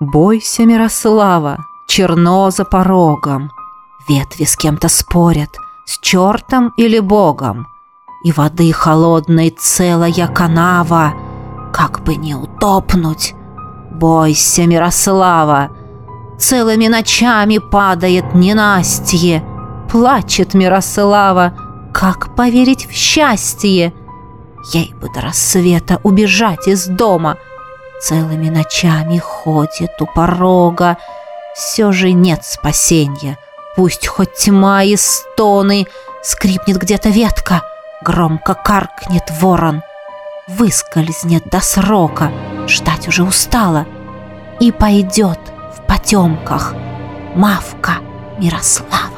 Бойся, Мирослава, черно за порогом. Ветви с кем-то спорят, с чертом или богом. И воды холодной целая канава, как бы не утопнуть. Бойся, Мирослава, целыми ночами падает ненастье. Плачет Мирослава, как поверить в счастье? Ей бы до рассвета убежать из дома. Целыми ночами ходит у порога. Все же нет спасенья. Пусть хоть тьма и стоны, скрипнет где-то ветка, громко каркнет ворон. Выскользнет до срока, ждать уже устала, и пойдет в потемках Мавка Мирослава.